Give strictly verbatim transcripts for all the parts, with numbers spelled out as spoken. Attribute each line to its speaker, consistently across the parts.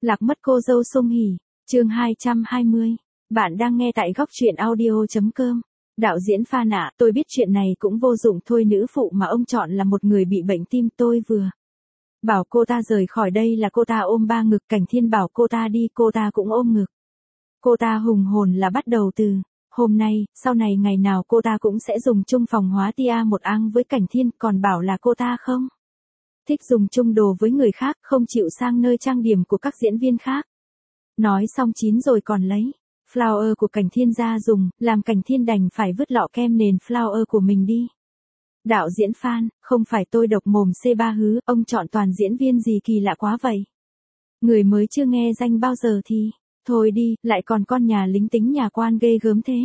Speaker 1: Lạc mất cô dâu Sung Hỉ, chương hai trăm hai mươi. Bạn đang nghe tại góc truyện audio.com. Đạo diễn Phan ạ, tôi biết chuyện này cũng vô dụng thôi, nữ phụ mà ông chọn là một người bị bệnh tim, tôi vừa bảo cô ta rời khỏi đây là cô ta ôm ba ngực, Cảnh Thiên bảo cô ta đi cô ta cũng ôm ngực. Cô ta hùng hồn là bắt đầu từ hôm nay, sau này ngày nào cô ta cũng sẽ dùng chung phòng hóa tia một ang với Cảnh Thiên, còn bảo là cô ta không thích dùng chung đồ với người khác, không chịu sang nơi trang điểm của các diễn viên khác. Nói xong chín rồi còn lấy flower của Cảnh Thiên ra dùng, làm Cảnh Thiên đành phải vứt lọ kem nền flower của mình đi. Đạo diễn Phan, không phải tôi độc mồm xê ba hứ, ông chọn toàn diễn viên gì kỳ lạ quá vậy. Người mới chưa nghe danh bao giờ thì, thôi đi, lại còn con nhà lính tính nhà quan ghê gớm thế.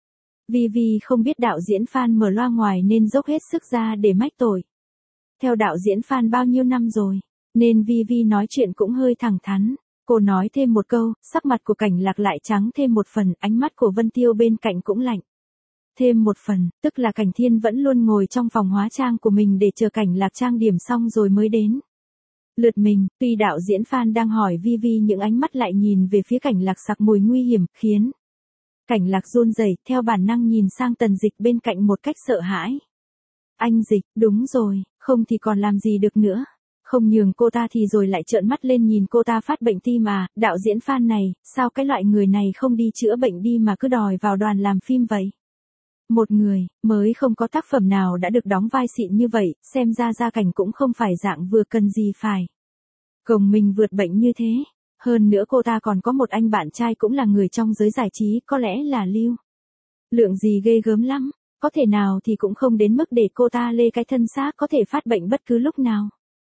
Speaker 1: Vì vì không biết đạo diễn Phan mở loa ngoài nên dốc hết sức ra để mách tội. Theo đạo diễn Phan bao nhiêu năm rồi, nên Vi Vi nói chuyện cũng hơi thẳng thắn. Cô nói thêm một câu, sắc mặt của Cảnh Lạc lại trắng thêm một phần, ánh mắt của Vân Tiêu bên cạnh cũng lạnh thêm một phần, tức là Cảnh Thiên vẫn luôn ngồi trong phòng hóa trang của mình để chờ Cảnh Lạc trang điểm xong rồi mới đến lượt mình. Tuy đạo diễn Phan đang hỏi Vi Vi, những ánh mắt lại nhìn về phía Cảnh Lạc sặc mùi nguy hiểm, khiến Cảnh Lạc run rẩy, theo bản năng nhìn sang Tần Dịch bên cạnh một cách sợ hãi. Anh Dịch, đúng rồi, không thì còn làm gì được nữa. Không nhường cô ta thì rồi lại trợn mắt lên nhìn cô ta phát bệnh tim à, đạo diễn Phan này, sao cái loại người này không đi chữa bệnh đi mà cứ đòi vào đoàn làm phim vậy? Một người, mới không có tác phẩm nào đã được đóng vai xịn như vậy, xem ra gia cảnh cũng không phải dạng vừa cần gì phải gồng mình vượt bệnh như thế. Hơn nữa cô ta còn có một anh bạn trai cũng là người trong giới giải trí, có lẽ là Lưu Lượng gì ghê gớm lắm, có thể nào thì cũng không đến mức để cô ta lê cái thân xác có thể phát bệnh bất cứ lúc nào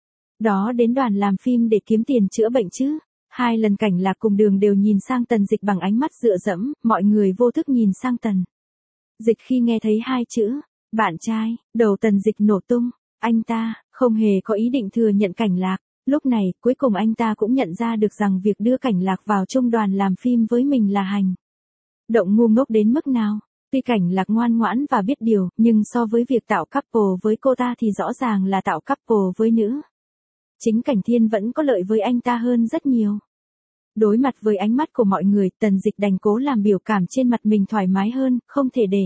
Speaker 1: đó đến đoàn làm phim để kiếm tiền chữa bệnh chứ. Hai lần Cảnh Lạc cùng Đường đều nhìn sang Tần Dịch bằng ánh mắt dựa dẫm, mọi người vô thức nhìn sang Tần Dịch khi nghe thấy hai chữ bạn trai, đầu Tần Dịch nổ tung. Anh ta không hề có ý định thừa nhận Cảnh Lạc. Lúc này, cuối cùng anh ta cũng nhận ra được rằng việc đưa Cảnh Lạc vào chung đoàn làm phim với mình là hành động ngu ngốc đến mức nào. Tuy Cảnh Lạc ngoan ngoãn và biết điều, nhưng so với việc tạo couple với cô ta thì rõ ràng là tạo couple với nữ chính Cảnh Thiên vẫn có lợi với anh ta hơn rất nhiều. Đối mặt với ánh mắt của mọi người, Tần Dịch đành cố làm biểu cảm trên mặt mình thoải mái hơn, không thể để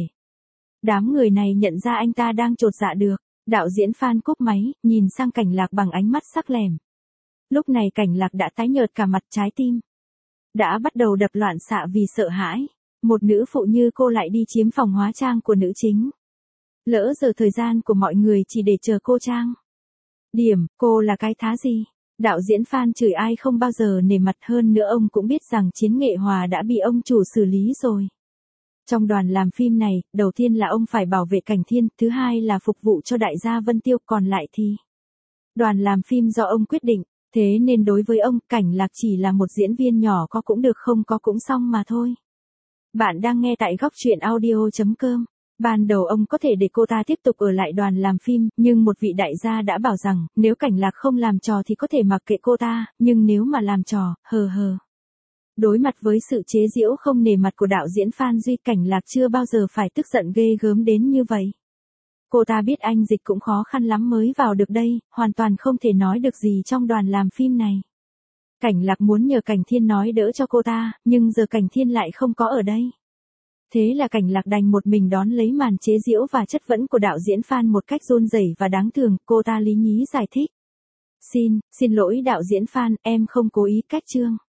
Speaker 1: đám người này nhận ra anh ta đang chột dạ được. Đạo diễn Phan cúp máy, nhìn sang Cảnh Lạc bằng ánh mắt sắc lẻm. Lúc này Cảnh Lạc đã tái nhợt cả mặt, trái tim đã bắt đầu đập loạn xạ vì sợ hãi. Một nữ phụ như cô lại đi chiếm phòng hóa trang của nữ chính. Lỡ giờ thời gian của mọi người chỉ để chờ cô trang điểm, cô là cái thá gì? Đạo diễn Phan chửi ai không bao giờ nể mặt, hơn nữa ông cũng biết rằng Chiến Nghệ Hòa đã bị ông chủ xử lý rồi. Trong đoàn làm phim này, đầu tiên là ông phải bảo vệ Cảnh Thiên, thứ hai là phục vụ cho đại gia Vân Tiêu, còn lại thì đoàn làm phim do ông quyết định. Thế nên đối với ông, Cảnh Lạc chỉ là một diễn viên nhỏ, có cũng được không có cũng xong mà thôi. Bạn đang nghe tại góc truyện audio.com. Ban đầu ông có thể để cô ta tiếp tục ở lại đoàn làm phim, nhưng một vị đại gia đã bảo rằng, nếu Cảnh Lạc không làm trò thì có thể mặc kệ cô ta, nhưng nếu mà làm trò, hờ hờ. Đối mặt với sự chế giễu không nề mặt của đạo diễn Phan Duy, Cảnh Lạc chưa bao giờ phải tức giận ghê gớm đến như vậy. Cô ta biết anh Dịch cũng khó khăn lắm mới vào được đây, hoàn toàn không thể nói được gì trong đoàn làm phim này. Cảnh Lạc muốn nhờ Cảnh Thiên nói đỡ cho cô ta, nhưng giờ Cảnh Thiên lại không có ở đây. Thế là Cảnh Lạc đành một mình đón lấy màn chế giễu và chất vấn của đạo diễn Phan một cách run rẩy và đáng thương. Cô ta lý nhí giải thích. Xin, xin lỗi đạo diễn Phan, em không cố ý cách chương.